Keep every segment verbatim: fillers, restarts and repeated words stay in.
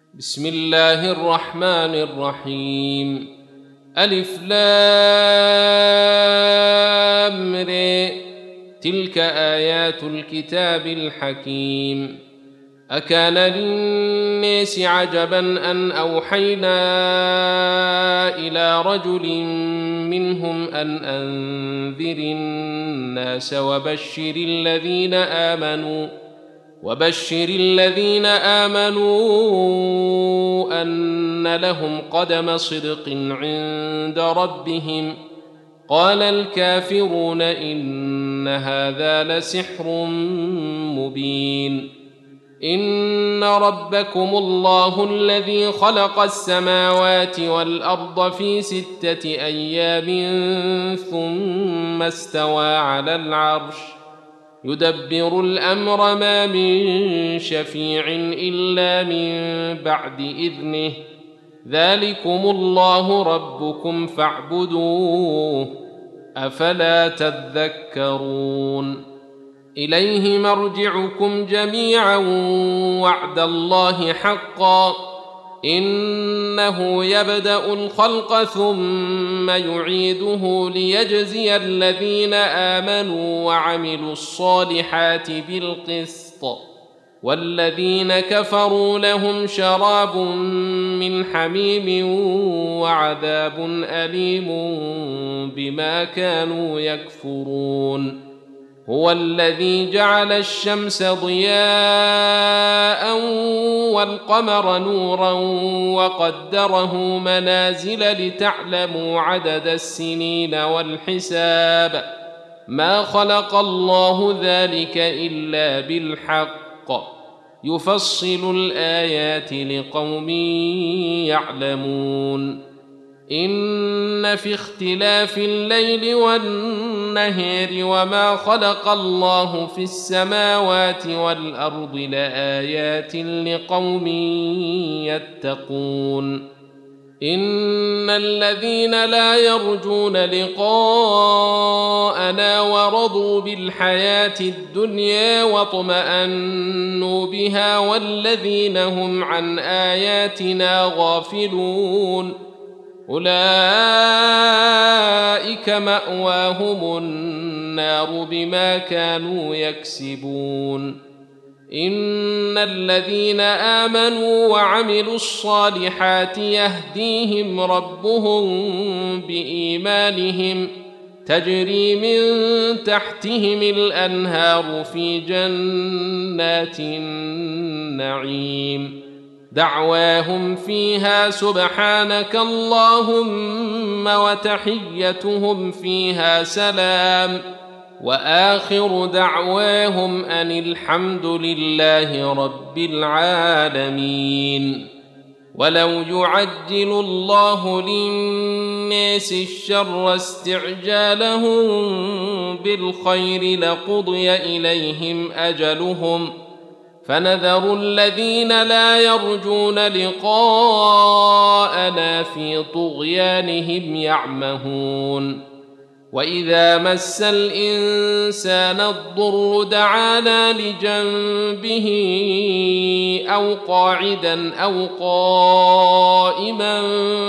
بسم الله الرحمن الرحيم. ألف لام ر. تلك آيات الكتاب الحكيم. أكان للناس عجبا أن أوحينا إلى رجل منهم أن أنذر الناس وبشر الذين آمنوا وبشر الذين آمنوا أن لهم قدم صدق عند ربهم. قال الكافرون إن هذا لسحر مبين. إن ربكم الله الذي خلق السماوات والأرض في ستة أيام ثم استوى على العرش يدبر الأمر ما من شفيع إلا من بعد إذنه. ذلكم الله ربكم فاعبدوه أفلا تذكرون. إليه مرجعكم جميعا وعد الله حقا إنه يبدأ الخلق ثم يعيده ليجزي الذين آمنوا وعملوا الصالحات بالقسط والذين كفروا لهم شراب من حميم وعذاب أليم بما كانوا يكفرون. هو الذي جعل الشمس ضياء والقمر نورا وقدره منازل لتعلموا عدد السنين والحساب. ما خلق الله ذلك إلا بالحق يفصل الآيات لقوم يعلمون. إن في اختلاف الليل والنهار وما خلق الله في السماوات والأرض لآيات لقوم يتقون. إن الذين لا يرجون لقاءنا ورضوا بالحياة الدنيا واطمأنوا بها والذين هم عن آياتنا غافلون أولئك مأواهم النار بما كانوا يكسبون. إن الذين آمنوا وعملوا الصالحات يهديهم ربهم بإيمانهم تجري من تحتهم الأنهار في جنات النعيم. دعواهم فيها سبحانك اللهم وتحيتهم فيها سلام وآخر دعواهم أن الحمد لله رب العالمين. ولو يعجل الله للناس الشر استعجالهم بالخير لقضي إليهم أجلهم فنذر الذين لا يرجون لقاءنا في طغيانهم يعمهون. وإذا مس الإنسان الضر دعانا لجنبه أو قاعدا أو قائما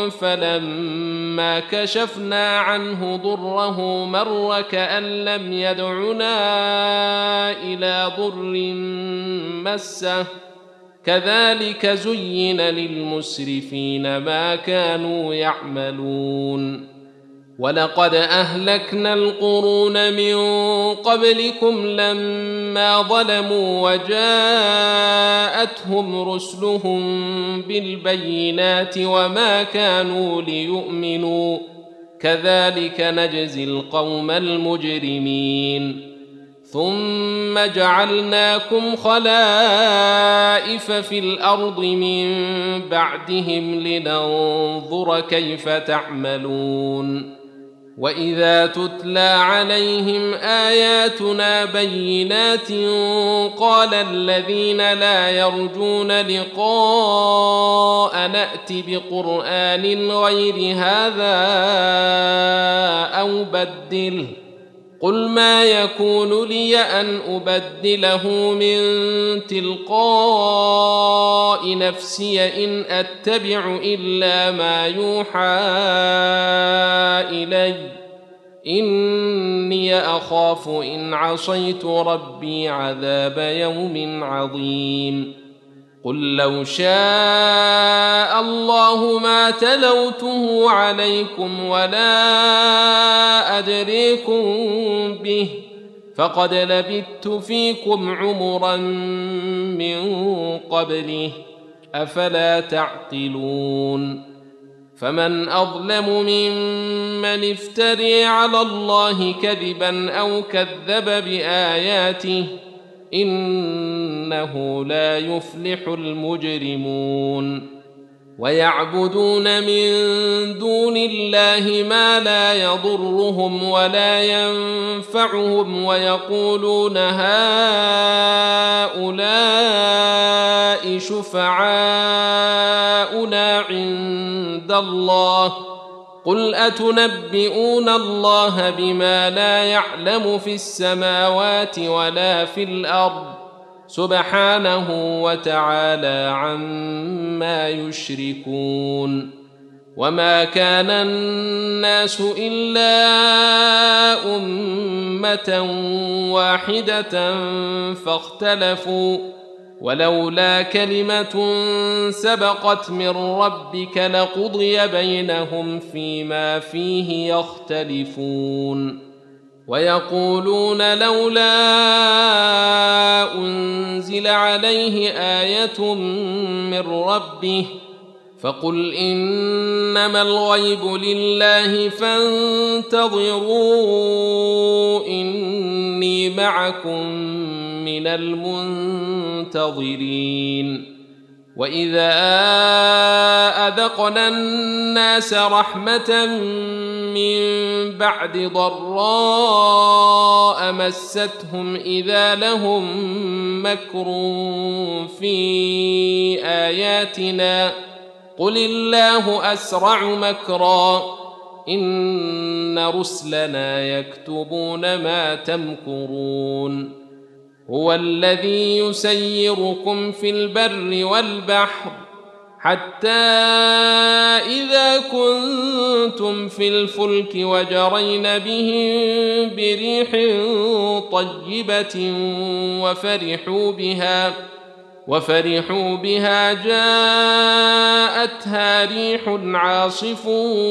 فلما كشفنا عنه ضره مر كأن لم يدعنا إلى ضر مسه كذلك زين للمسرفين ما كانوا يعملون. ولقد أهلكنا القرون من قبلكم لما ظلموا وجاءتهم رسلهم بالبينات وما كانوا ليؤمنوا كذلك نجزي القوم المجرمين. ثم جعلناكم خلائف في الأرض من بعدهم لننظر كيف تعملون. وإذا تتلى عليهم آياتنا بينات قال الذين لا يرجون لقاء نأت بقرآن غير هذا أو بدله قل ما يكون لي أن أبدله من تلقاء نفسي إن أتبع إلا ما يوحى إلي إني أخاف إن عصيت ربي عذاب يوم عظيم قل لو شاء الله ما تلوته عليكم ولا أدريكم به فقد لبثت فيكم عمرا من قبله أفلا تعقلون فمن أظلم ممن افتري على الله كذبا أو كذب بآياته إنه لا يفلح المجرمون ويعبدون من دون الله ما لا يضرهم ولا ينفعهم ويقولون هؤلاء شفعاؤنا عند الله قل أتنبئون الله بما لا يعلم في السماوات ولا في الأرض سبحانه وتعالى عما يشركون وما كان الناس إلا أمة واحدة فاختلفوا ولولا كلمة سبقت من ربك لقضي بينهم فيما فيه يختلفون ويقولون لولا أنزل عليه آية من ربه فقل إنما الغيب لله فانتظروا إني معكم من المنتظرين وإذا أذقنا الناس رحمة من بعد ضراء مستهم إذا لهم مكر في آياتنا قل الله أسرع مكرا إن رسلنا يكتبون ما تمكرون هو الذي يسيركم في البر والبحر حتى إذا كنتم في الفلك وجرين بهم بريح طيبة وفرحوا بها وفرحوا بها جاءتها ريح عاصف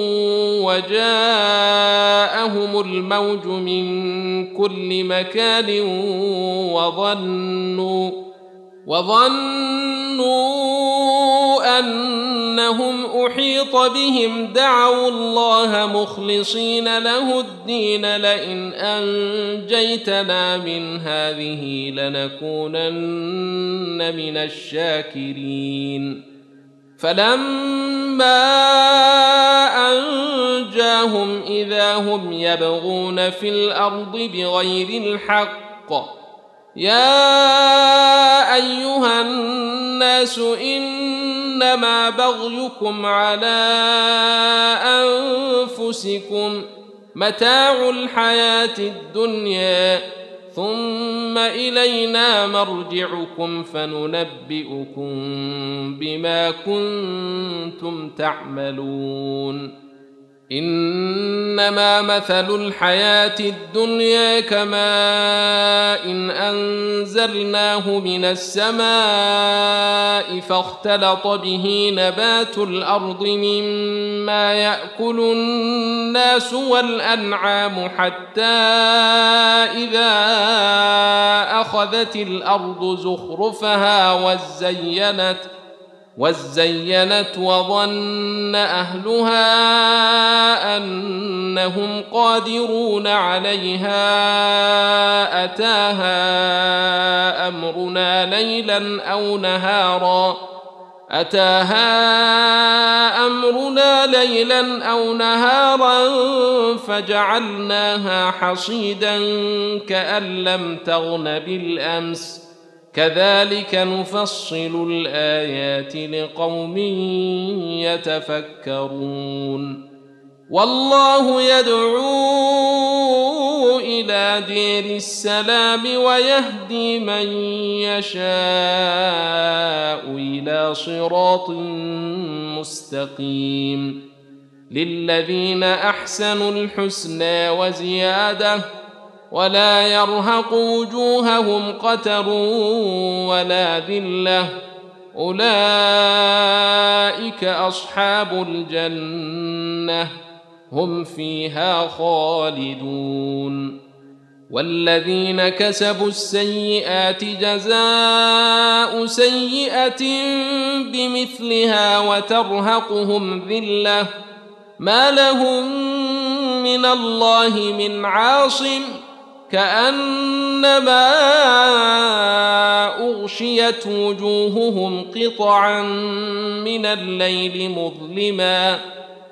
وجاءهم الموج من كل مكان وظنوا وظنوا أنهم أحيط بهم دعوا الله مخلصين له الدين لئن أنجيتنا من هذه لنكونن من الشاكرين فلما أنجاهم إذا هم يبغون في الأرض بغير الحق يا أيها الناس إنما بغيكم على أنفسكم متاع الحياة الدنيا ثم إلينا مرجعكم فننبئكم بما كنتم تعملون إنما مثل الحياة الدنيا كماء إن أنزلناه من السماء فاختلط به نبات الأرض مما يأكل الناس والأنعام حتى إذا أخذت الأرض زخرفها وزينت وزينت وظن أهلها أنهم قادرون عليها أتاها أمرنا ليلا أو نهارا أتاها أمرنا ليلا أو نهارا فجعلناها حصيدا كأن لم تغن بالأمس كذلك نفصل الآيات لقوم يتفكرون والله يدعو إلى دير السلام ويهدي من يشاء إلى صراط مستقيم للذين أحسنوا الحسنى وزيادة ولا يرهق وجوههم قتر ولا ذلة أولئك أصحاب الجنة هم فيها خالدون والذين كسبوا السيئات جزاء سيئة بمثلها وترهقهم ذلة ما لهم من الله من عاصم كأنما أغشيت وجوههم قطعا من الليل مظلما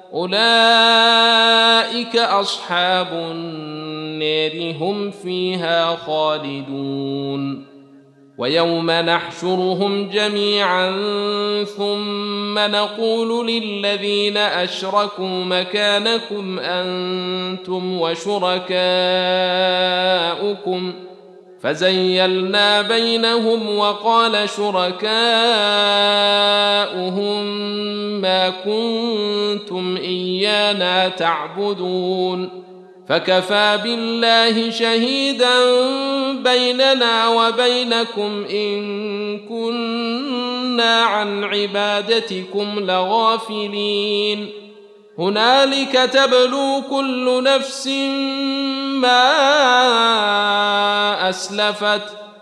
أولئك أصحاب النار هم فيها خالدون ويوم نحشرهم جميعا ثم نقول للذين أشركوا مكانكم أنتم وشركاؤكم فزيلنا بينهم وقال شركاؤهم ما كنتم إيانا تعبدون فكفى بالله شهيدا بيننا وبينكم إن كنا عن عبادتكم لغافلين هنالك تبلو كل نفس ما أسلفت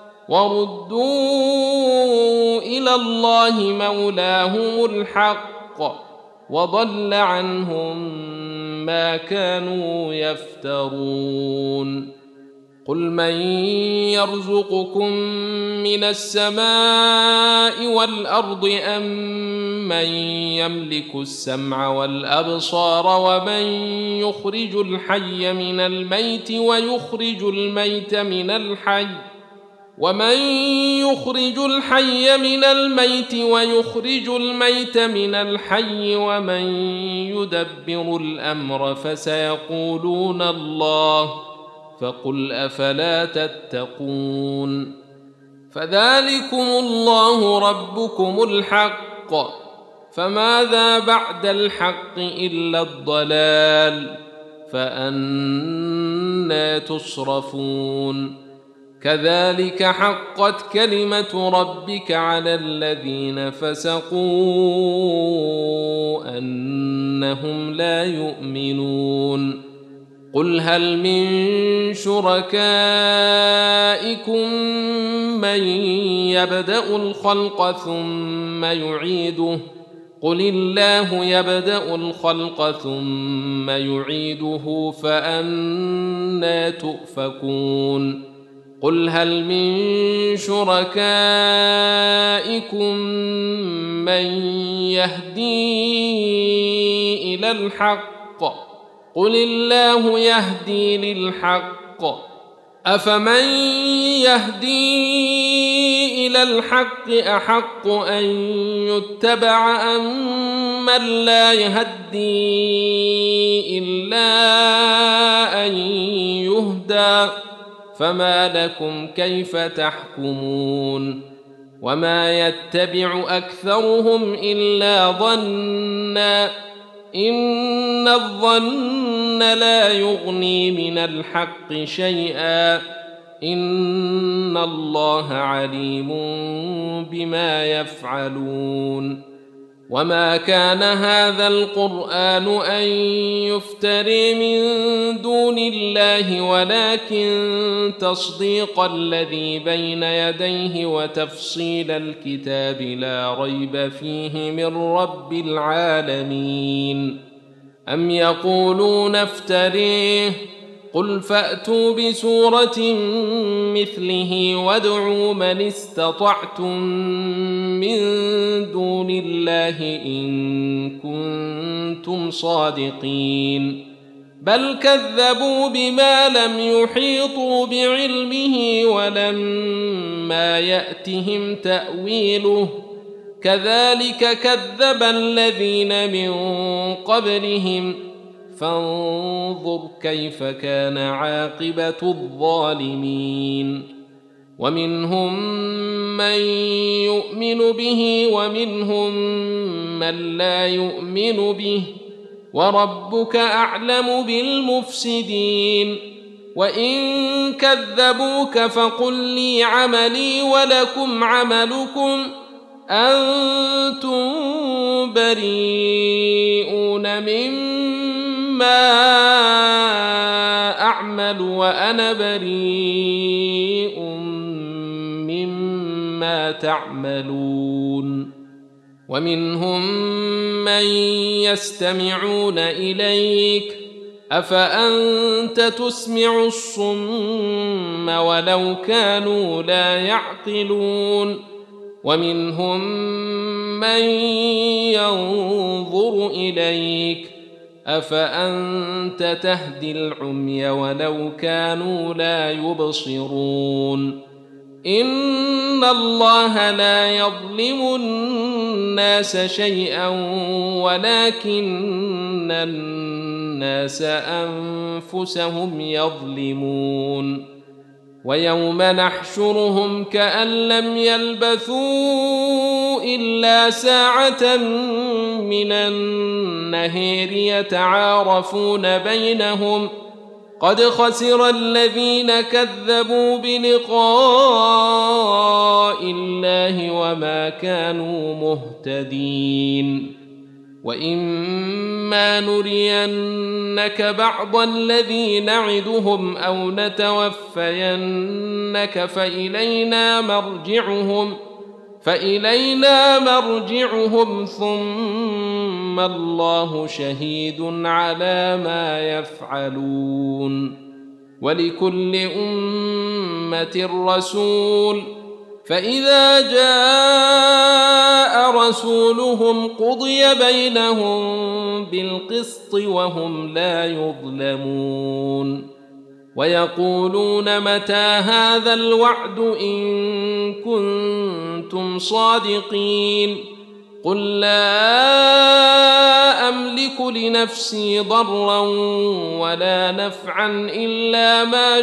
وردوا إلى الله مولاهم الحق وضل عنهم ما كانوا يفترون قل من يرزقكم من السماء والأرض أم من يملك السمع والأبصار ومن يخرج الحي من الميت ويخرج الميت من الحي ومن يخرج الحي من الميت ويخرج الميت من الحي ومن يدبر الأمر فسيقولون الله فقل أفلا تتقون فذلكم الله ربكم الحق فماذا بعد الحق إلا الضلال فأنى تصرفون كذلك حقت كلمة ربك على الذين فسقوا أنهم لا يؤمنون قل هل من شركائكم من يبدأ الخلق ثم يعيده قل الله يبدأ الخلق ثم يعيده فأنى تؤفكون قل هل من شركائكم من يهدي إلى الحق قل الله يهدي للحق أفمن يهدي إلى الحق أحق أن يتبع أم من لا يهدي إلا أن يهدى فما لكم كيف تحكمون وما يتبع أكثرهم إلا ظنا إن الظن لا يغني من الحق شيئا إن الله عليم بما يفعلون وما كان هذا القرآن أن يفتري من دون الله ولكن تصديق الذي بين يديه وتفصيل الكتاب لا ريب فيه من رب العالمين أم يقولون افتريه قل فأتوا بسورة مثله وادعوا من استطعتم من دون الله إن كنتم صادقين بل كذبوا بما لم يحيطوا بعلمه ولما يأتهم تأويله كذلك كذب الذين من قبلهم فانظر كيف كان عاقبة الظالمين ومنهم من يؤمن به ومنهم من لا يؤمن به وربك أعلم بالمفسدين وإن كذبوك فقل لي عملي ولكم عملكم أنتم بريئون مما أعمل وأنا بريء مما تعملون ومنهم من يستمعون إليك أفأنت تسمع الصم ولو كانوا لا يعقلون ومنهم من ينظر إليك أفأنت تهدي العمي ولو كانوا لا يبصرون إن الله لا يظلم الناس شيئا ولكن الناس أنفسهم يظلمون ويوم نحشرهم كأن لم يلبثوا إلا ساعة من النهار يتعارفون بينهم قد خسر الذين كذبوا بلقاء الله وما كانوا مهتدين وإما نرينك بعض الذي نعدهم أو نتوفينك فإلينا مرجعهم فإلينا مرجعهم ثم الله شهيد على ما يفعلون ولكل أمة رسول فإذا جاء رسولهم قضي بينهم بالقسط وهم لا يظلمون ويقولون متى هذا الوعد إن كنتم صادقين قل لا أملك لنفسي ضرا ولا نفعا إلا ما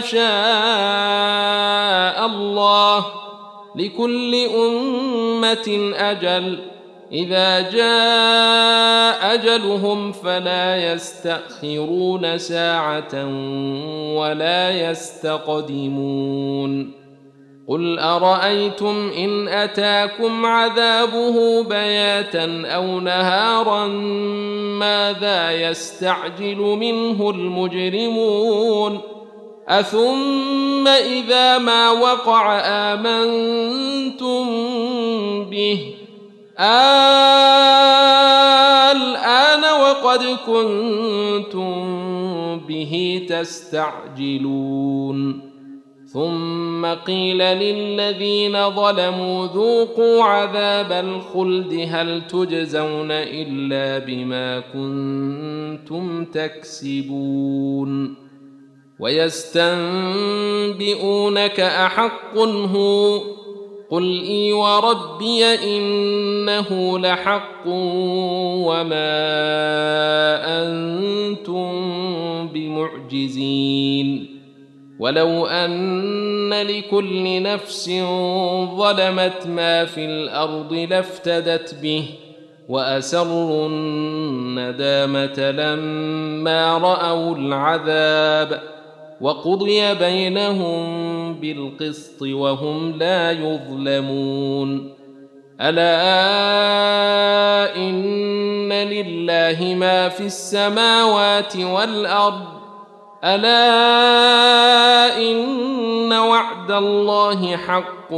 شاء الله لكل أمة أجل إذا جاء أجلهم فلا يستأخرون ساعة ولا يستقدمون قل أرأيتم إن أتاكم عذابه بياتا أو نهارا ماذا يستعجل منه المجرمون أثم إذا ما وقع آمنتم به الآن وقد كنتم به تستعجلون ثم قيل للذين ظلموا ذوقوا عذاب الخلد هل تجزون إلا بما كنتم تكسبون ويستنبئونك أحق هو قل إي وربي إنه لحق وما أنتم بمعجزين ولو أن لكل نفس ظلمت ما في الأرض لافتدت به وأسروا الندامة لما رأوا العذاب وقضي بينهم بالقسط وهم لا يظلمون ألا إن لله ما في السماوات والأرض ألا إن وعد الله حق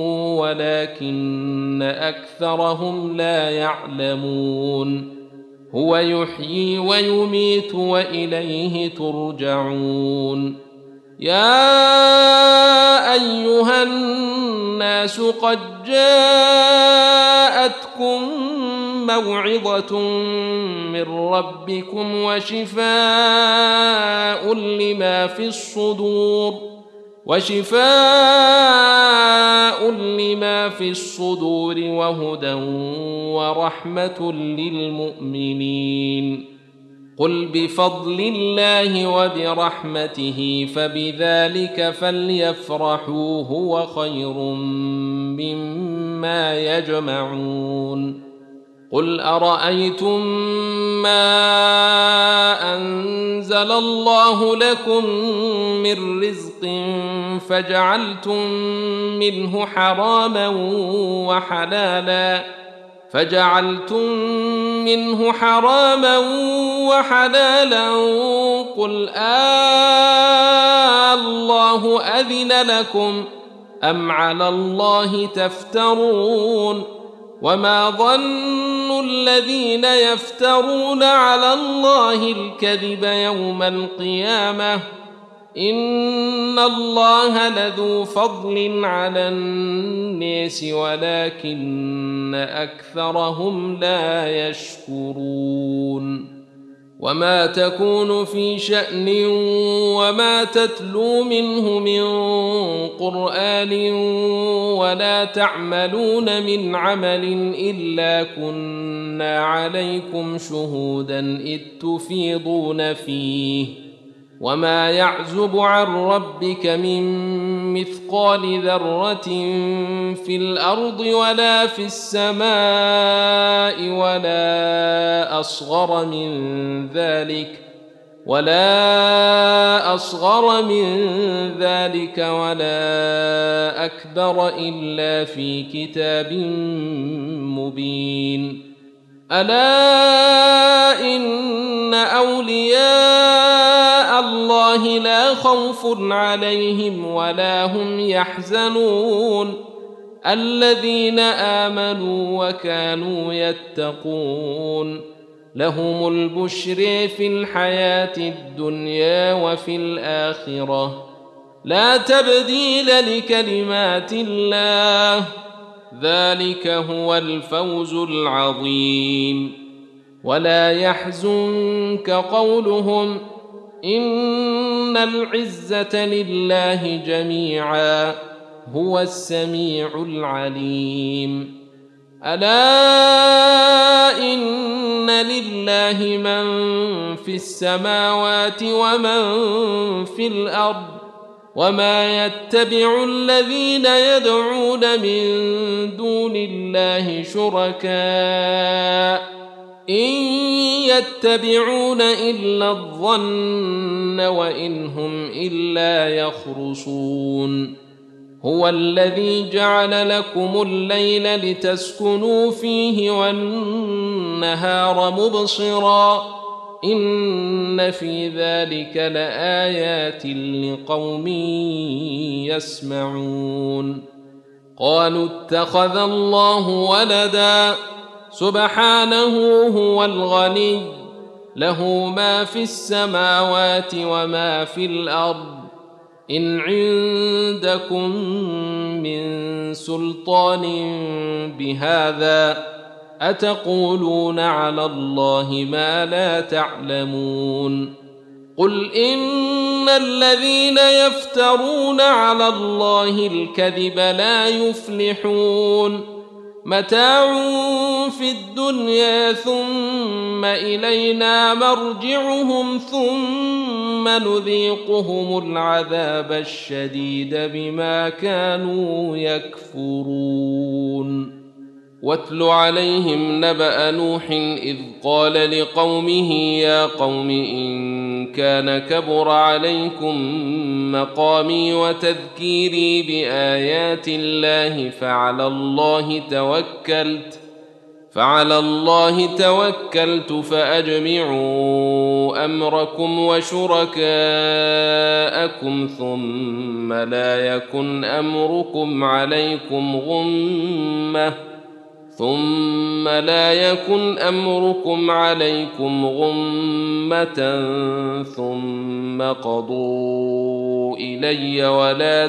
ولكن أكثرهم لا يعلمون هو يحيي ويميت وإليه ترجعون يا أيها الناس قد جاءتكم موعظة من ربكم وشفاء لما في الصدور وشفاء لما في الصدور وهدى ورحمة للمؤمنين قل بفضل الله وبرحمته فبذلك فليفرحوا هو خير مما يجمعون قل أرأيتم ما أنزل الله لكم من رزق فجعلتم منه حراما وحلالا فجعلتم منه حراما وحلالا قل آه الله أذن لكم أم على الله تفترون وما ظن الذين يفترون على الله الكذب يوم القيامة إن الله لذو فضل على الناس ولكن أكثرهم لا يشكرون وما تكون في شأن وما تتلو منه من قرآن ولا تعملون من عمل إلا كنا عليكم شهودا إذ تفيضون فيه وما يعزب عن ربك من مثقال ذرة في الأرض ولا في السماء ولا أصغر من ذلك ولا أصغر من ذلك ولا أكبر إلا في كتاب مبين ألا إن أولياء الله لا خوف عليهم ولا هم يحزنون الذين آمنوا وكانوا يتقون لهم البشر في الحياة الدنيا وفي الآخرة لا تبديل لكلمات الله ذلك هو الفوز العظيم ولا يحزنك قولهم إن العزة لله جميعا هو السميع العليم ألا إن لله من في السماوات ومن في الأرض وما يتبع الذين يدعون من دون الله شركاء إن يتبعون إلا الظن وإن هم إلا يخرصون هو الذي جعل لكم الليل لتسكنوا فيه والنهار مبصرا إن في ذلك لآيات لقوم يسمعون قالوا اتخذ الله ولدا سبحانه هو الغني له ما في السماوات وما في الأرض إن عندكم من سلطان بهذا أتقولون على الله ما لا تعلمون قل إن الذين يفترون على الله الكذب لا يفلحون متاع في الدنيا ثم إلينا مرجعهم ثم نذيقهم العذاب الشديد بما كانوا يكفرون واتل عليهم نبأ نوح إذ قال لقومه يا قوم إن كان كبر عليكم مقامي وتذكيري بآيات الله فعلى الله توكلت فعلى الله توكلت فأجمعوا أمركم وشركاءكم ثم لا يكن أمركم عليكم غمة ثم لا يكن أمركم عليكم غمة ثم قضوا إلي ولا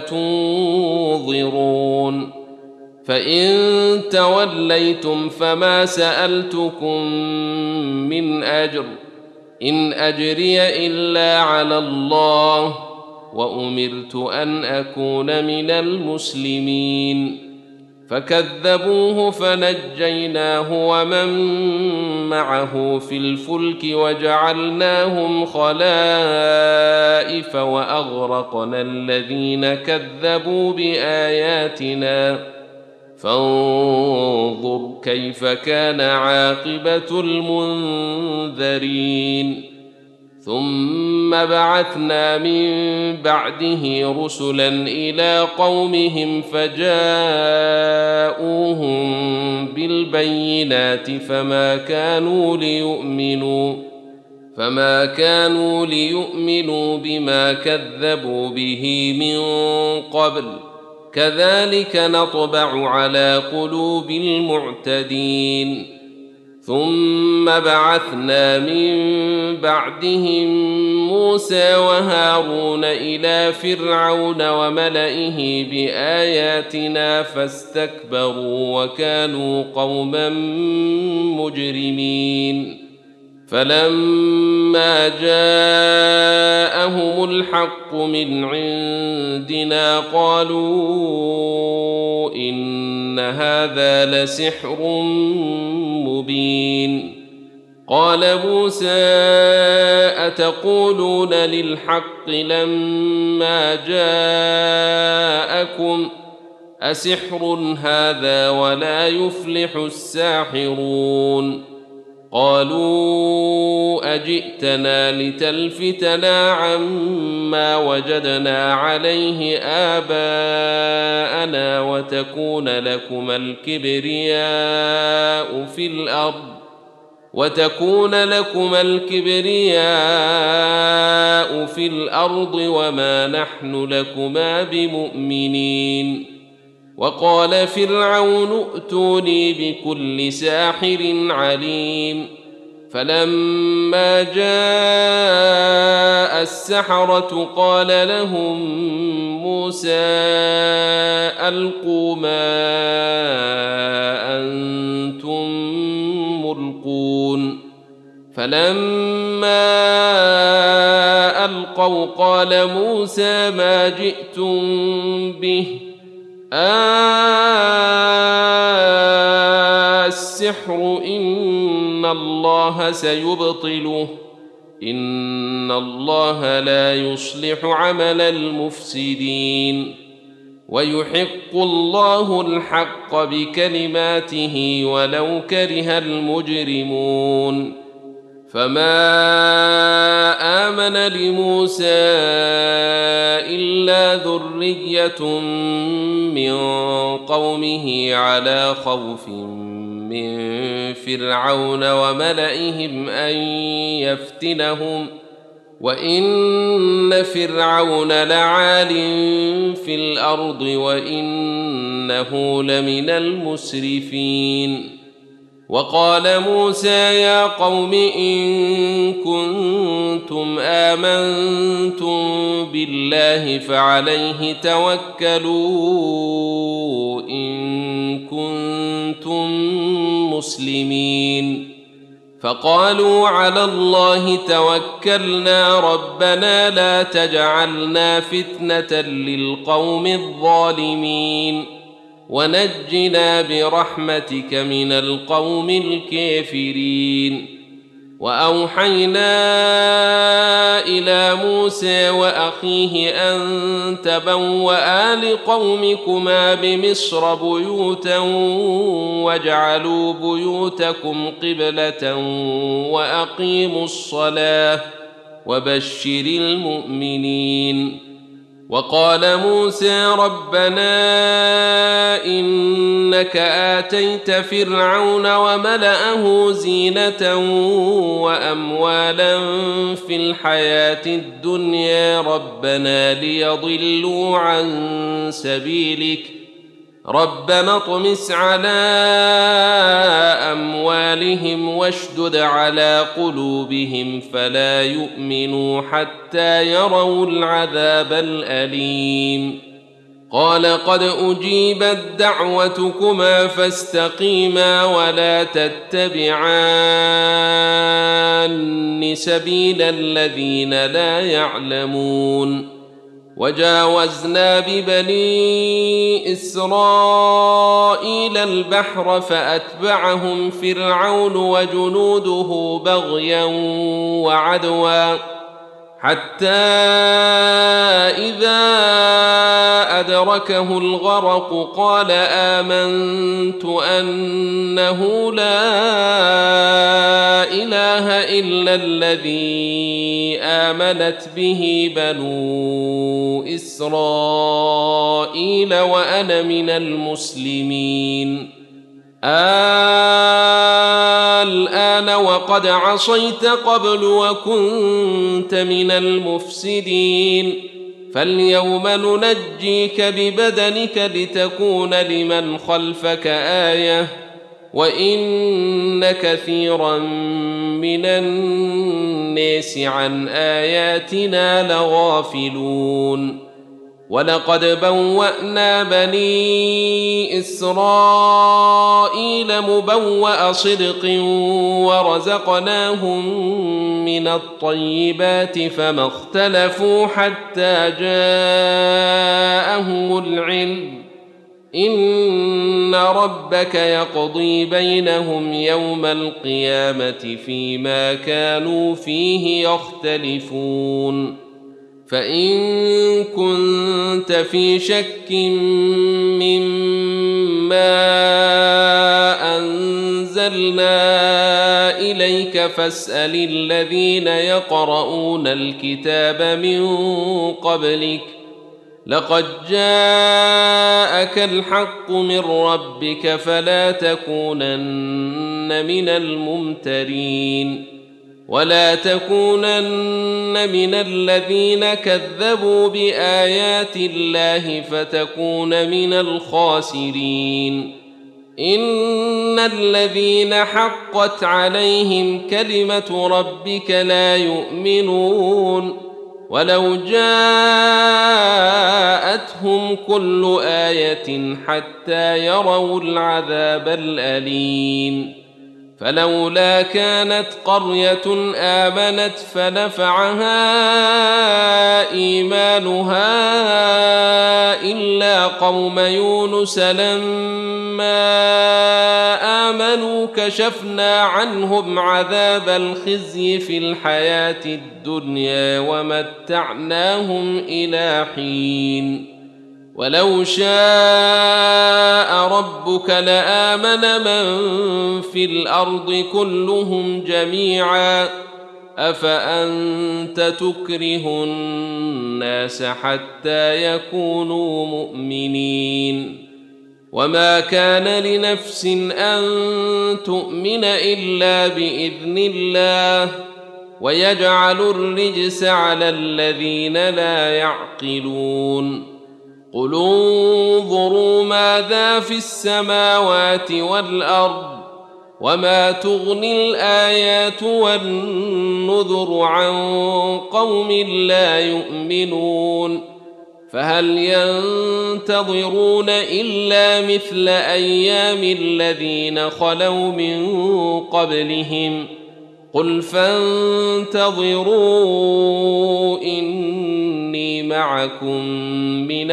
تنظرون فإن توليتم فما سألتكم من أجر إن أجري إلا على الله وأمرت أن أكون من المسلمين فكذبوه فنجيناه ومن معه في الفلك وجعلناهم خلائف وأغرقنا الذين كذبوا بآياتنا فانظر كيف كان عاقبة المنذرين ثم بعثنا من بعده رسلا إلى قومهم فجاءوهم بالبينات فما كانوا ليؤمنوا فما كانوا ليؤمنوا بما كذبوا به من قبل كذلك نطبع على قلوب المعتدين ثم بعثنا من بعدهم موسى وهارون إلى فرعون وملئه بآياتنا فاستكبروا وكانوا قوما مجرمين فلما جاءهم الحق من عندنا قالوا إن هذا لسحر مبين قال موسى أتقولون للحق لما جاءكم أسحر هذا ولا يفلح الساحرون قالوا أجئتنا لتلفتنا عما وجدنا عليه آباءنا وتكون لكما الكبرياء في الأرض وتكون لكما الكبرياء في الأرض وما نحن لكما بمؤمنين وقال فرعون ائتوني بكل ساحر عليم فلما جاء السحرة قال لهم موسى ألقوا ما أنتم ملقون فلما ألقوا قال موسى ما جئتم به السحر إن الله سيبطله إن الله لا يصلح عمل المفسدين ويحق الله الحق بكلماته ولو كره المجرمون فما آمن لموسى إلا ذرية من قومه على خوف من فرعون وملئهم أن يفتنهم وإن فرعون لعال في الأرض وإنه لمن المسرفين وقال موسى يا قوم إن كنتم آمنتم بالله فعليه توكلوا إن كنتم مسلمين فقالوا على الله توكلنا ربنا لا تجعلنا فتنة للقوم الظالمين ونجنا برحمتك من القوم الكافرين وأوحينا إلى موسى وأخيه أن تبوأ لقومكما بمصر بيوتا واجعلوا بيوتكم قبلة وأقيموا الصلاة وبشر المؤمنين وقال موسى ربنا إنك آتيت فرعون وملأه زينة وأموالا في الحياة الدنيا ربنا ليضلوا عن سبيلك ربنا اطمس على أموالهم واشدد على قلوبهم فلا يؤمنوا حتى يروا العذاب الأليم قال قد أجيبت دعوتكما فاستقيما ولا تتبعان سبيل الذين لا يعلمون وجاوزنا ببني إسرائيل البحر فأتبعهم فرعون وجنوده بغيا وعدوا حتى إذا أدركه الغرق قال آمنت أنه لا إله إلا الذي آمنت به بنو إسرائيل وأنا من المسلمين. الآن وقد عصيت قبل وكنت من المفسدين فاليوم ننجيك ببدنك لتكون لمن خلفك آية وإن كثيرا من الناس عن آياتنا لغافلون. ولقد بوأنا بني إسرائيل مبوأ صدق ورزقناهم من الطيبات فما اختلفوا حتى جاءهم العلم إن ربك يقضي بينهم يوم القيامة فيما كانوا فيه يختلفون. فإن كنت في شك مما أنزلنا إليك فاسأل الذين يقرؤون الكتاب من قبلك لقد جاءك الحق من ربك فلا تكونن من الممترين ولا تكونن من الذين كذبوا بآيات الله فتكون من الخاسرين. إن الذين حقت عليهم كلمة ربك لا يؤمنون ولو جاءتهم كل آية حتى يروا العذاب الأليم. فلولا كانت قرية آمنت فنفعها إيمانها إلا قوم يونس لما آمنوا كشفنا عنهم عذاب الخزي في الحياة الدنيا ومتعناهم إلى حين. ولو شاء ربك لآمن من في الأرض كلهم جميعا أفأنت تكره الناس حتى يكونوا مؤمنين. وما كان لنفس أن تؤمن إلا بإذن الله ويجعل الرجس على الذين لا يعقلون. قل انظروا ماذا في السماوات والأرض وما تغني الآيات والنذر عن قوم لا يؤمنون. فهل ينتظرون إلا مثل أيام الذين خلوا من قبلهم قل فانتظروا إني معكم من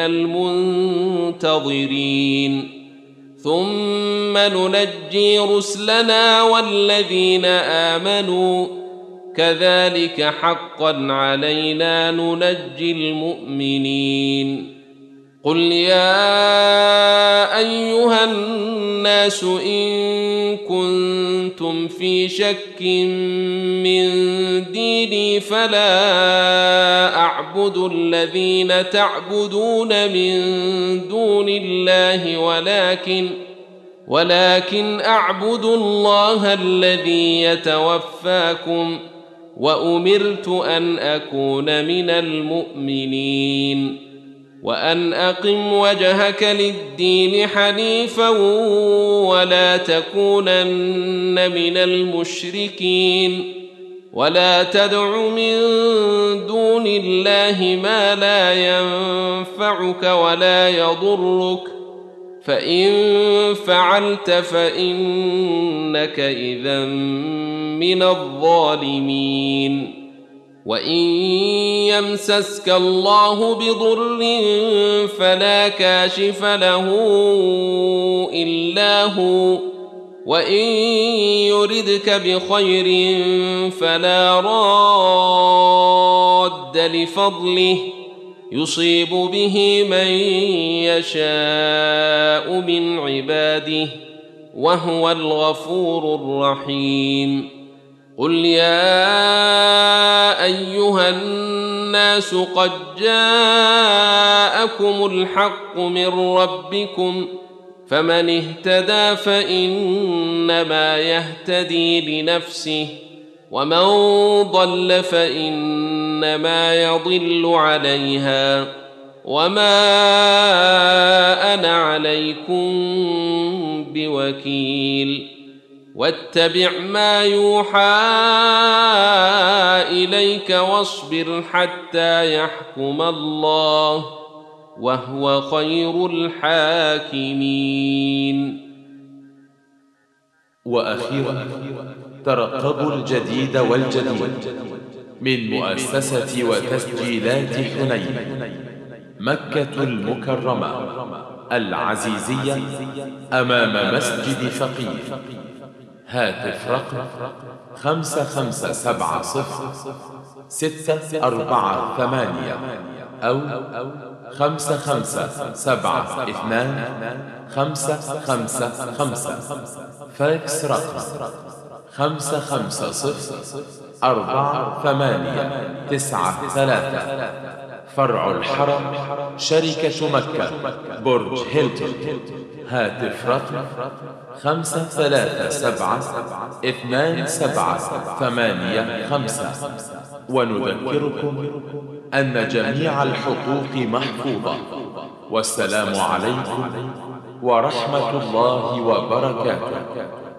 المنتظرين ثم ننجي رسلنا والذين آمنوا كذلك حقا علينا ننجي المؤمنين. قل يا أيها الناس إن كنتم في شك من ديني فلا أعبد الذين تعبدون من دون الله ولكن ولكن أعبد الله الذي يتوفاكم وأمرت أن أكون من المؤمنين وأن أقم وجهك للدين حنيفا ولا تكونن من المشركين ولا تدع من دون الله ما لا ينفعك ولا يضرك فإن فعلت فإنك إذا من الظالمين. وإن يمسسك الله بضر فلا كاشف له إلا هو، وإن يردك بخير فلا راد لفضله يصيب به من يشاء من عباده وهو الغفور الرحيم. قل يا أيها الناس قد جاءكم الحق من ربكم، فمن اهتدى فإنما يهتدي لنفسه، ومن ضل فإنما يضل عليها، وما أنا عليكم بوكيل. واتبع ما يوحى إليك واصبر حتى يحكم الله وهو خير الحاكمين. وأخيرا ترقبوا الجديد والجديد من مؤسسة وتسجيلات حنين مكة المكرمة العزيزية أمام مسجد فقيه. هاتف رقم خمسة خمسة سبعة صفر ستة أربعة ثمانية أو خمسة خمسة سبعة اثنان خمسة خمسة خمسة. فاكس رقم خمسة خمسة صفر أربعة ثمانية تسعة ثلاثة. فرع الحرم شركة مكة برج هيلتون. هاتف رقم خمسة ثلاثة سبعة اثنان سبعة ثمانية خمسة. ونذكركم أن جميع الحقوق محفوظة. والسلام عليكم ورحمة الله وبركاته.